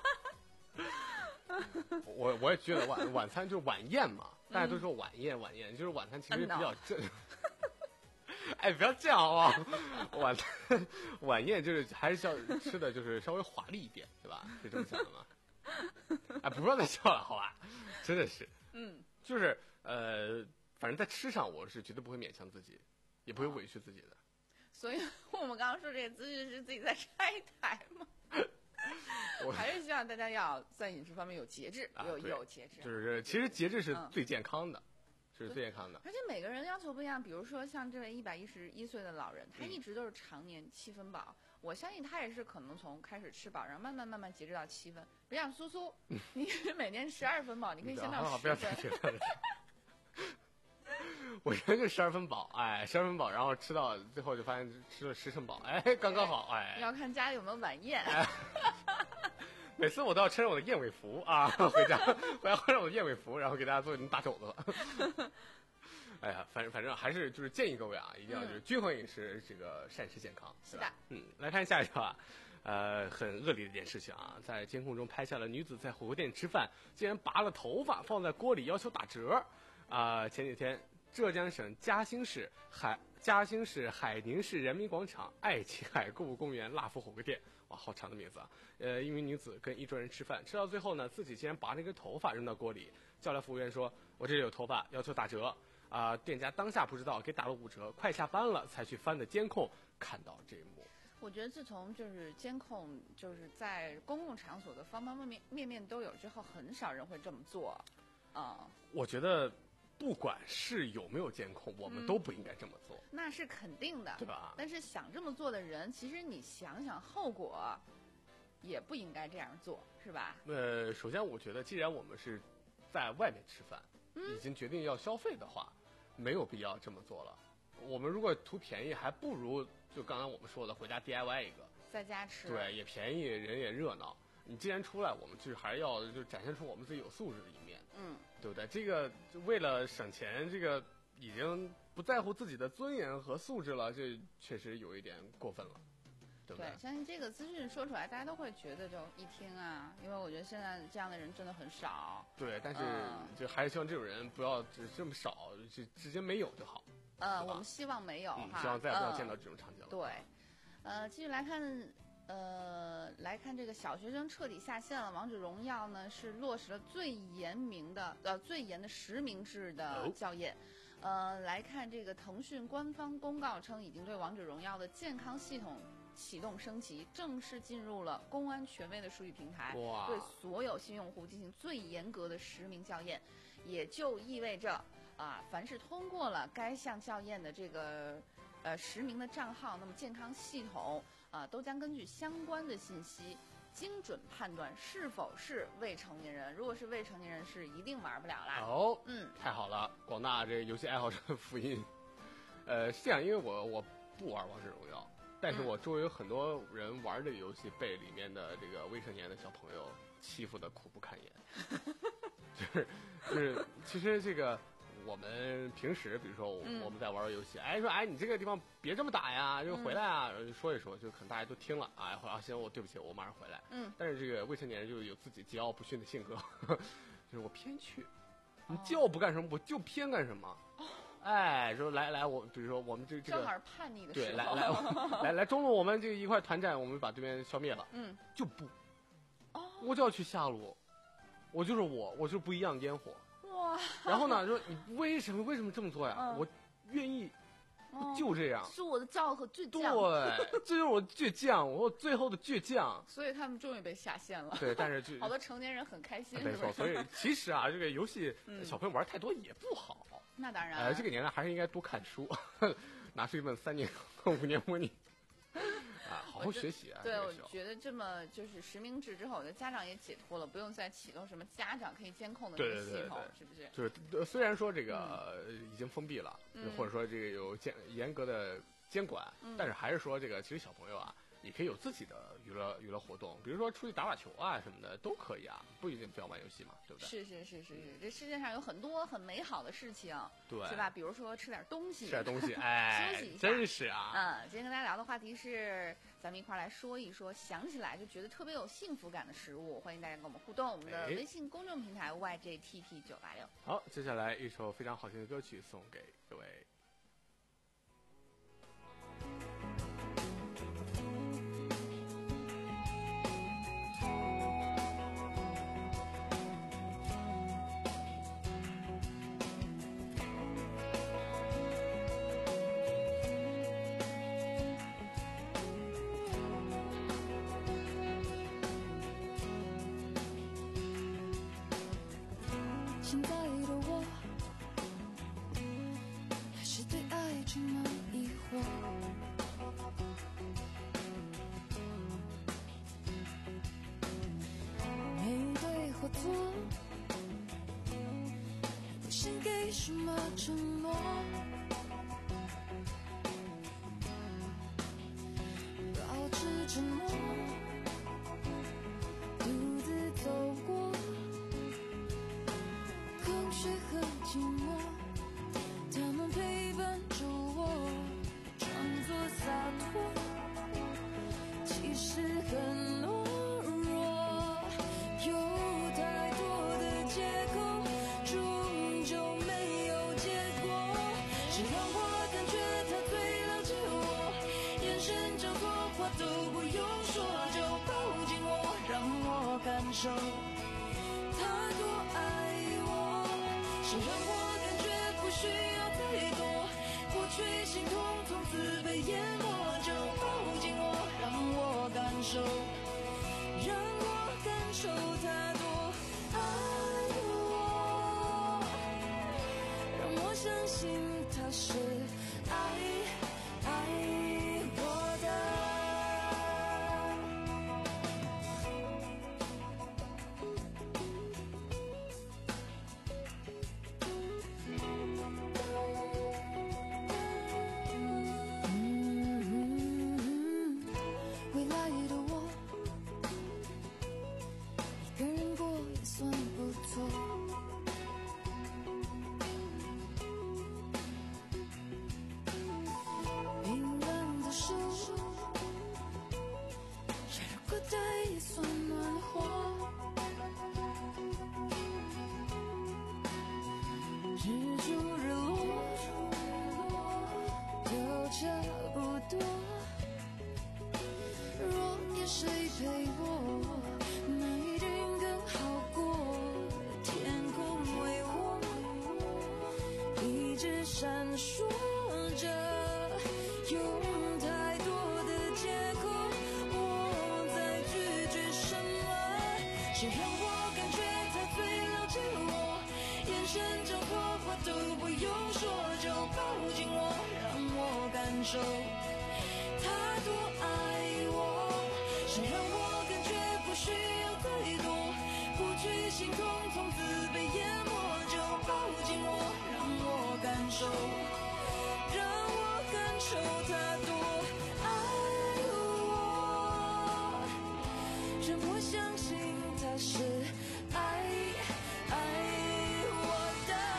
我我也觉得晚晚餐就是晚宴嘛，大家都说晚宴晚宴，就是晚餐其实比较正。哎，不要这样好不好？晚餐晚宴就是还是要吃的就是稍微华丽一点，对吧？是这么想的吗？哎，不要再笑了，好吧？真的是， 嗯， 就是呃，反正在吃上我是绝对不会勉强自己，也不会委屈自己的。 所以我们刚刚说这个资讯是自己在拆台吗？我还是希望大家要在饮食方面有节制， 啊、 有有节制。 就是其实节制是最健康的，嗯、是最健康的。 而且每个人要求不一样，比如说像这位一百一十一岁的老人，他一直都是常年七分饱。嗯、我相信他也是可能从开始吃饱，然后慢慢慢慢节制到七分。比如像苏苏，你每天十二分饱，你可以先到十分。 我原来就十二分饱，哎，十二分饱，然后吃到最后就发现吃了十成饱，哎，刚刚好，哎。 要看家里有没有晚宴。 哎、每次我都要穿上我的燕尾服啊，回家回家换上我的燕尾服，然后给大家做一顿大肘子。哎呀，反正反正还是就是建议各位啊，一定要就是均衡饮食，这个膳食健康。 是的， 嗯，来看下一条啊，呃，很恶劣的一件事情啊，在监控中拍下了女子在火锅店吃饭，竟然拔了头发放在锅里要求打折。啊、呃，前几天。浙江省嘉兴市海嘉兴市海宁市人民广场爱琴海购物公园辣福火锅店，哇，好长的名字啊！呃，一名女子跟一桌人吃饭，吃到最后呢，自己竟然拔了一根头发扔到锅里，叫来服务员说：“我这里有头发，要求打折。”啊、呃，店家当下不知道，给打了五折，快下班了才去翻的监控，看到这一幕。 我觉得自从就是监控就是在公共场所的方方面面面面都有之后，很少人会这么做，啊、嗯。 我觉得。不管是有没有监控，我们都不应该这么做。 嗯、那是肯定的， 对吧？ 但是想这么做的人，其实你想想后果，也不应该这样做，是吧？ 呃，首先我觉得，既然我们是在外面吃饭， 嗯、 已经决定要消费的话，没有必要这么做了。我们如果图便宜，还不如就刚才我们说的，回家 D I Y 一个， 在家吃， 对，也便宜，人也热闹。 你既然出来，我们就是还是要就展现出我们自己有素质的一面， 嗯， 对不对？这个为了省钱，这个已经不在乎自己的尊严和素质了，这确实有一点过分了。对, 对， 相信这个资讯说出来，大家都会觉得就一听啊，因为我觉得现在这样的人真的很少。 对，但是就还是希望这种人不要只这么少，就直接没有就好。 呃，我们希望没有、 嗯、 哈， 希望再也不要见到这种场景了。 呃、对，呃，继续来看，呃，来看这个小学生彻底下线了。王者荣耀呢是落实了最严明的呃最严的实名制的校验。哦呃，来看这个腾讯官方公告称，已经对王者荣耀的健康系统启动升级，正式进入了公安权威的数据平台，对所有新用户进行最严格的实名校验，也就意味着啊，凡是通过了该项校验的这个呃实名的账号，那么健康系统啊都将根据相关的信息精准判断是否是未成年人。如果是未成年人，是一定玩不了啦。 哦， 嗯， 太好了，广大这游戏爱好者的福音。呃，是这样，因为我我不玩王者荣耀。但是我周围有很多人玩这个游戏，被里面的这个未成年的小朋友欺负的苦不堪言。就是就是，其实这个我们平时，比如说我们在玩游戏，嗯、哎说哎你这个地方别这么打呀，就回来啊，嗯、说一说，就可能大家都听了，哎啊行，我对不起，我马上回来。嗯。但是这个未成年人就有自己桀骜不驯的性格，就是我偏去，你叫不干什么，我就偏干什么。哦哎，说来来，我比如说我们这这个正好是叛逆的时候， 对，来来来来，中路我们这一块团战，我们把对面消灭了，嗯，就不，哦，我就要去下路，我就是我，我就是不一样烟火，哇！然后呢，说你为什么为什么这么做呀？嗯、我愿意，就这样， 是我的骄傲和倔强， 对，这就是我倔强，我最后的倔强， 所以他们终于被下线了， 对，但是就好多成年人很开心， 没错，所以其实啊，这个游戏小朋友玩太多也不好。 那当然， 呃，这个年代还是应该多看书，拿出一本三年和五年模拟，啊，好好学习啊。 对，我觉得这么就是实名制之后，我觉得家长也解脱了，不用再启动什么家长可以监控的这个系统，是不是？ 就是虽然说这个已经封闭了， 嗯、 或者说这个有监严格的监管，嗯、但是还是说这个其实小朋友啊。也可以有自己的娱乐娱乐活动，比如说出去打打球啊什么的都可以啊，不一定非要玩游戏嘛，对不对？ 是是是是是，这世界上有很多很美好的事情， 对， 是吧？比如说吃点东西， 吃点东西，哎， 休息一下， 真是啊。 嗯，今天跟大家聊的话题是，咱们一块来说一说，想起来就觉得特别有幸福感的食物，欢迎大家跟我们互动，我们的微信公众平台 Y J T T 九八六。 好，接下来一首非常好听的歌曲送给各位。 现在的我还是对爱充满疑惑，没对或错，不想给什么承诺，保持沉默，独自走过空虚和寂寞，他们陪伴着我，装作洒脱，其实很懦弱，有太多的借口，终究没有结果。谁让我感觉他最了解我，眼神交错，话都不用说，就抱紧我，让我感受他多爱。谁让我感觉不需要太多，过去心痛从此被淹没，就抱紧我，让我感受，让我感受他多爱我，让我相信他是爱爱我的。 闪烁着，有太多的借口，我在拒绝什么？谁让我感觉他最了解我，眼神交错，话都不用说就抱紧我，让我感受他多爱我。谁让我感觉不需要太多，过去心痛从此被淹没，就抱紧我，让我感受，让我感受他多爱我，让我相信他是爱爱我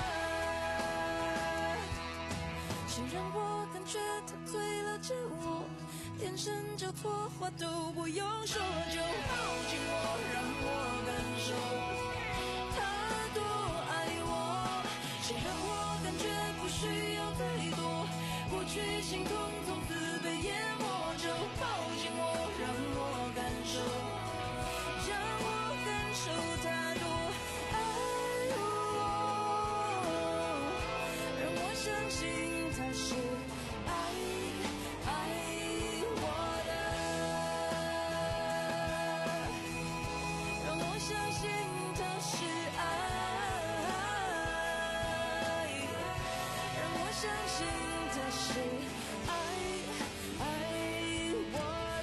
的。谁让我感觉他最了解我，眼神交错，话都不用说就抱紧我，让我感受他多爱我。谁让我感觉不需要太多，过去心痛从此被淹没，就抱紧我，让我感受，让我感受他多爱我，让我相信他是爱爱我的，让我相信他是爱，让我相信他是爱爱我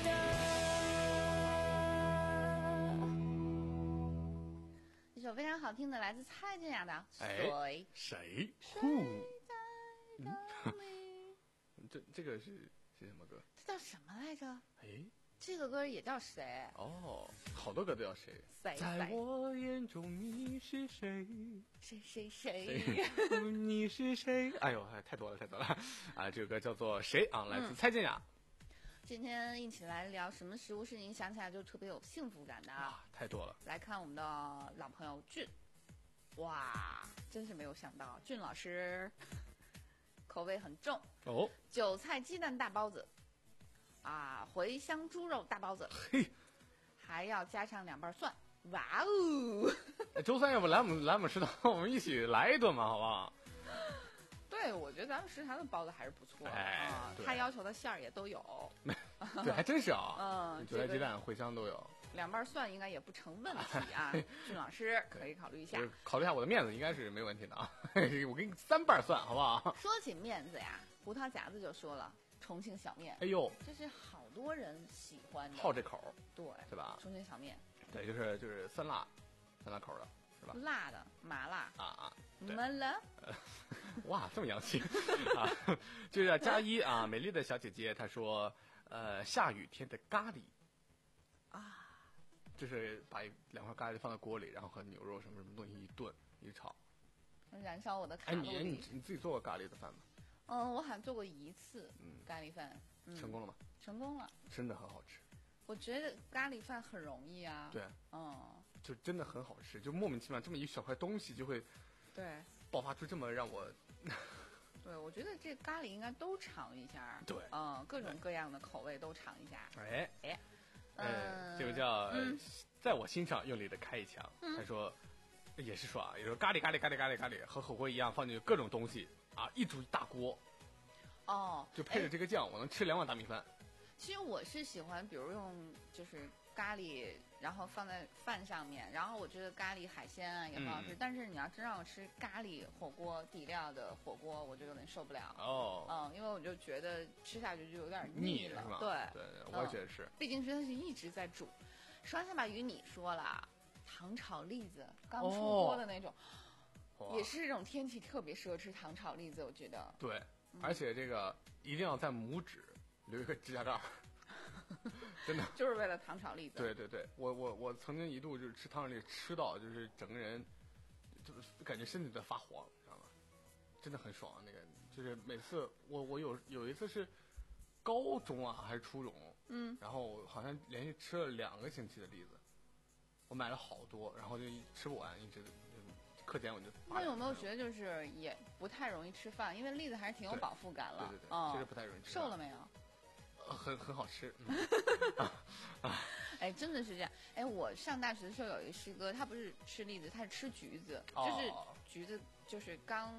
的。 一首非常好听的，来自蔡健雅的《 哎水》。 谁？ 水呼， 在哪里？ 这这个是是什么歌？ 这叫什么来着？ 哎， 这个歌也叫谁？ 哦，好多歌都叫谁？ 谁在谁我眼中你是谁？ 谁谁谁？ 谁？你是谁？哎呦，哎太多了，太多了啊！这个歌叫做《谁》啊，来自蔡健雅。 今天一起来聊什么食物是您想起来就特别有幸福感的啊？ 啊，太多了。 来看我们的老朋友俊，哇，真是没有想到俊老师口味很重， 哦， 韭菜鸡蛋大包子，啊，茴香猪肉大包子， 嘿， 还要加上两瓣蒜，哇哦！ 哎周三要不来我们来我们食堂，我们一起来一顿嘛，好不好？ 对，我觉得咱们食堂的包子还是不错的哎啊， 对他要求的馅儿也都有， 对，还真是啊。 嗯，这个韭菜鸡蛋、茴香都有。 两瓣蒜应该也不成问题啊，俊老师可以考虑一下我。考虑一下我的面子，应该是没问题的啊。我给你三瓣蒜，好不好？ 说起面子呀，胡桃夹子就说了，重庆小面， 哎呦， 这是好多人喜欢的， 好这口儿， 对， 是吧？ 重庆小面， 对，就是就是酸辣，酸辣口儿的，是吧？ 辣的麻辣啊啊，对麻辣， 哇，这么洋气啊！就是加一啊，美丽的小姐姐她说，呃，下雨天的咖喱啊， 就是把一两块咖喱放在锅里，然后和牛肉什么什么东西一炖一炒。 燃烧我的卡哎， 路里。 你你你自己做过咖喱的饭吗？ 嗯，我好像做过一次嗯咖喱饭，嗯， 成功了吗？ 成功了。 真的很好吃。 我觉得咖喱饭很容易啊。 对， 嗯， 就真的很好吃，就莫名其妙这么一小块东西就会对爆发出这么让我对，我觉得这咖喱应该都尝一下。 对嗯，各种各样的口味都尝一下。 哎哎， 呃， 嗯， 这个叫、呃嗯在我心上用力的开一枪。他说，也是说啊，也说咖喱咖喱咖喱咖喱咖喱和火锅一样放进去各种东西啊，一煮一大锅， 哦， 就配着哎这个酱，我能吃两碗大米饭。 其实我是喜欢，比如用就是咖喱，然后放在饭上面，然后我觉得咖喱海鲜啊也很好吃。 嗯但是你要真让我吃咖喱火锅底料的火锅，我就有点受不了。 哦， 嗯，因为我就觉得吃下去就有点了。 腻是吧？ 对， 对，我也觉得是。 毕竟是它是一直在煮。双下巴鱼你说了，糖炒栗子刚出锅的那种， 哇也是这种天气特别适合吃糖炒栗子，我觉得。 对，而且这个一定要在拇指留一个指甲盖儿，真的。 就是为了糖炒栗子。 对对对，我我我曾经一度就是吃糖炒栗子吃到就是整个人就是感觉身体在发黄，知道吗？真的很爽，那个就是每次我我有有一次是高中啊还是初中， 嗯， 然后好像连续吃了两个星期的栗子，我买了好多，然后就吃不完，一直就课间我就那有没有觉得就是也不太容易吃饭，因为栗子还是挺有饱腹感了。 对对对， 嗯， 确实不太容易吃饭。 瘦了没有？ 呃很很好吃。嗯、 哎，真的是这样。哎，我上大学的时候有一个师哥，他不是吃栗子，他是吃橘子， 哦、 就是橘子就是刚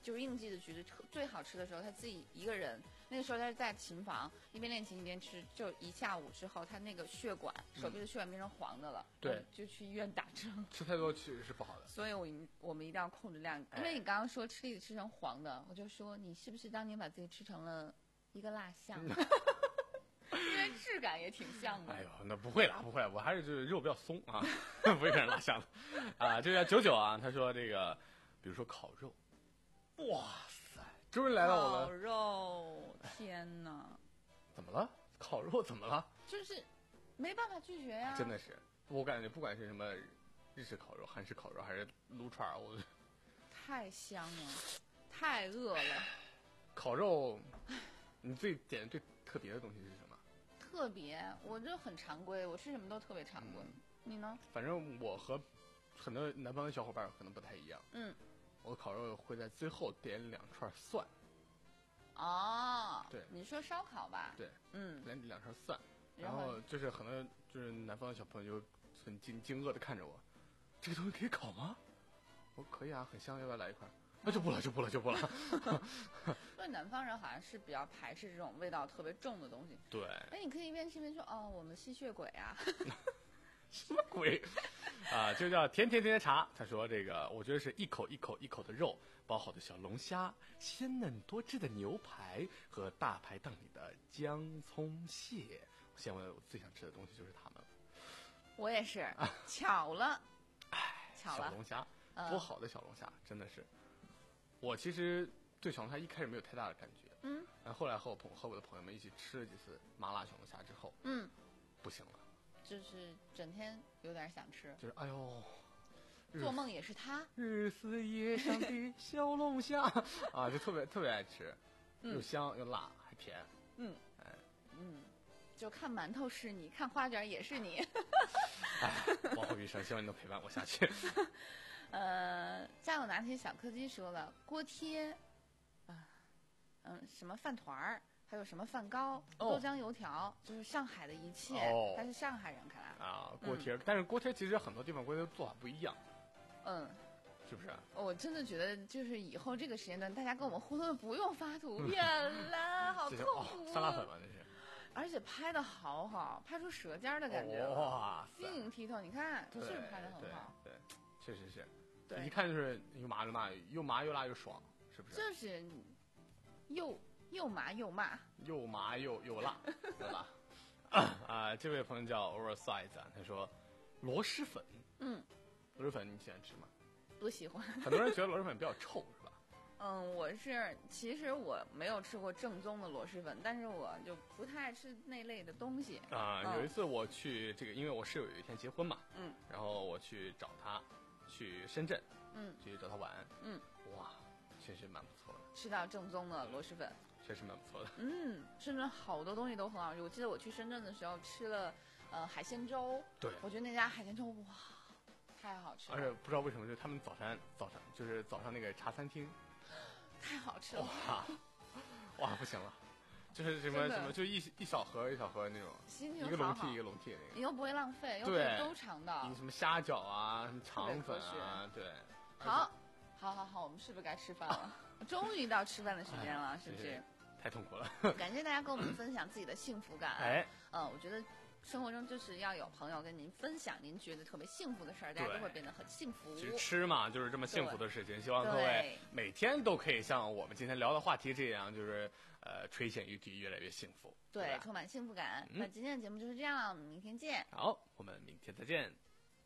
就是应季的橘子最好吃的时候，他自己一个人，那个时候他是在琴房一边练琴一边吃，就一下午之后，他那个血管手臂的血管变成黄的了， 对， 就去医院打针。 吃太多其实是不好的， 所以我我们一定要控制量，因为你刚刚说吃栗子吃成黄的，我就说你是不是当年把自己吃成了一个蜡像？因为质感也挺像的。 哎呦，那不会啦，不会啦，我还是就是肉比较松啊，不会给人蜡像的啊。这个九九啊，他说这个，比如说烤肉，哇塞，终于来到我了。 烤肉，天哪！ 怎么了？烤肉怎么了？ 就是没办法拒绝呀。 真的是，我感觉不管是什么日式烤肉、韩式烤肉，还是撸串儿，我太香了，太饿了。 烤肉，你最点的最特别的东西是什么？ 特别，我这很常规，我吃什么都特别常规。嗯、你呢？ 反正我和很多南方的小伙伴可能不太一样。 嗯， 我的烤肉会在最后点两串蒜。 哦， 对， 你说烧烤吧？ 对， 嗯， 点两串蒜，然后就是很多就是南方的小朋友就很惊惊愕的看着我，这个东西可以烤吗？我说可以啊，很香，要不要来一块？那就不了，就不了，就不了。 对，南方人好像是比较排斥这种味道特别重的东西。 对。 哎，你可以一边吃一边说，哦，我们吸血鬼啊。 什么鬼？啊，就叫甜甜甜的茶。他说这个，我觉得是一口一口一口的肉，包好的小龙虾，鲜嫩多汁的牛排和大排档里的姜葱蟹。我现在我最想吃的东西就是它们了。 我也是，巧了。 哎， 巧了。 小龙虾，多好的小龙虾，真的是。我其实对小龙虾一开始没有太大的感觉， 嗯， 然后后来和我朋和我的朋友们一起吃了几次麻辣小龙虾之后， 嗯， 不行了， 就是整天有点想吃， 就是哎呦， 做梦也是他， 日思夜想的小龙虾啊，就特别特别爱吃，又香又辣还甜， 嗯，哎，嗯，就看馒头是你，看花卷也是你， 哎，往后余生希望你能陪伴我下去。 呃，家有拿铁小柯基说了，锅贴，啊，嗯，什么饭团儿，还有什么饭糕、 哦、 豆浆油条，就是上海的一切。 哦、 他是上海人，看来啊，锅贴、嗯，但是锅贴其实很多地方锅贴做法不一样。 嗯， 是不是？ 我真的觉得，就是以后这个时间段，大家跟我们互动不用发图片了，好痛苦、 哦。酸辣粉嘛，这是。 而且拍的好好，拍出舌尖的感觉， 哇塞， 晶莹剔透。你看，是不是拍的很好？ 对，对确实是。 对， 一看就是又麻又辣，又麻又辣又爽，是不是？ 就是又又麻又麻， 又麻又又辣，对吧？啊，这位朋友叫 Oversize， 他说螺蛳粉， 嗯， 螺蛳粉你喜欢吃吗？ 不喜欢。 很多人觉得螺蛳粉比较臭，是吧？ 嗯，我是其实我没有吃过正宗的螺蛳粉，但是我就不太爱吃那类的东西啊、呃嗯。有一次我去这个，因为我室友有一天结婚嘛， 嗯， 然后我去找他。去深圳， 嗯， 去找他玩， 嗯， 哇，确实蛮不错的。 吃到正宗的螺蛳粉， 确实蛮不错的。 嗯，深圳好多东西都很好吃。我记得我去深圳的时候吃了，呃，海鲜粥。 对， 我觉得那家海鲜粥哇，太好吃了。 而且不知道为什么，就他们早餐早上就是早上那个茶餐厅， 太好吃了。 哇，哇，不行了。就是什么什么，就一一小盒一小盒那种，一个笼屉一个笼屉那个， 你又不会浪费，又可以都尝到。 你什么虾饺啊，什么肠粉啊，对。 好，好好好，我们是不是该吃饭了？终于到吃饭的时间了，是不是？ 太痛苦了。 感谢大家跟我们分享自己的幸福感。 哎， 嗯，我觉得生活中就是要有朋友跟您分享您觉得特别幸福的事儿，大家都会变得很幸福。 其实吃嘛，就是这么幸福的事情。希望各位每天都可以像我们今天聊的话题这样，就是呃垂涎欲滴，越来越幸福。 对，对充满幸福感。嗯、那今天的节目就是这样了，我们明天见。 好，我们明天再见。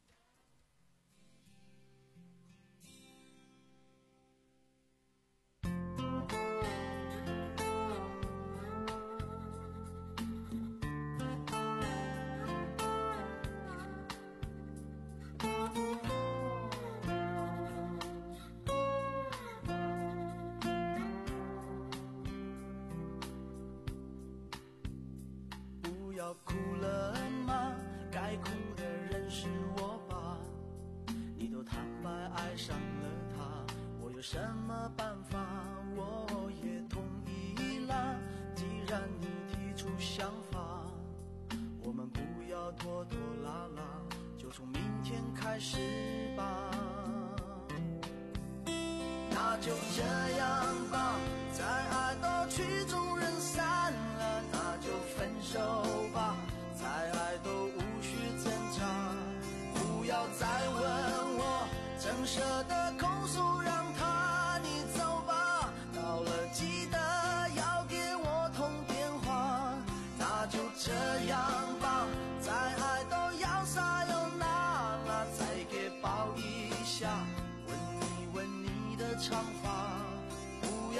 哭了吗？该哭的人是我吧？你都坦白爱上了他，我有什么办法？我也同意啦。既然你提出想法，我们不要拖拖拉拉，就从明天开始吧。那就这样。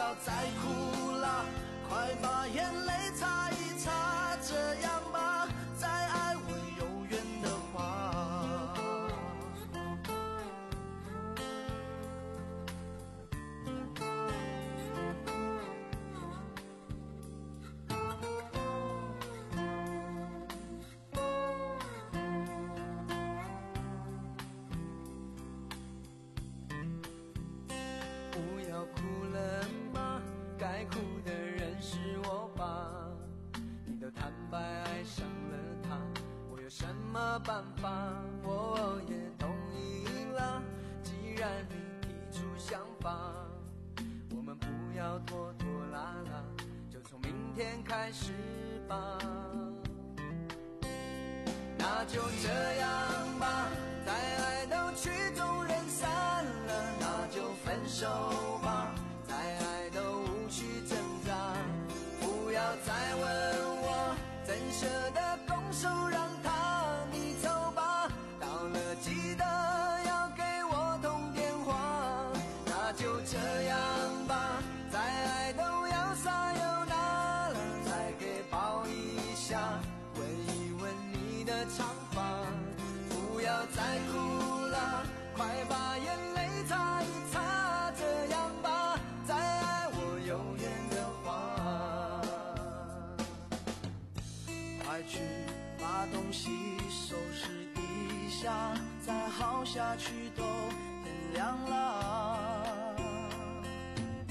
要再哭了，快把眼泪擦一擦，这样吧，再爱我有缘的话。不要哭了吗？该哭的人是我吧？你都坦白爱上了他，我有什么办法？我也同意了，既然你提出想法，我们不要拖拖拉拉，就从明天开始吧。那就这样吧，再爱都曲终人散了，那就分手吧，再爱都无需挣扎，不要再问我怎舍得拱手让他，你走吧，到了记得要给我通电话。那就这样吧，再爱都要撒又那了，再给抱一下，闻一闻你的长发，不要再哭了，快把眼泪擦一擦，这样吧，再爱我有缘的话。快去把东西收拾一下，再耗下去都天亮了。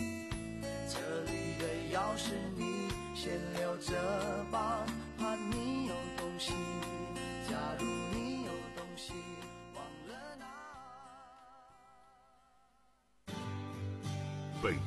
这里的钥匙你先留着吧，怕你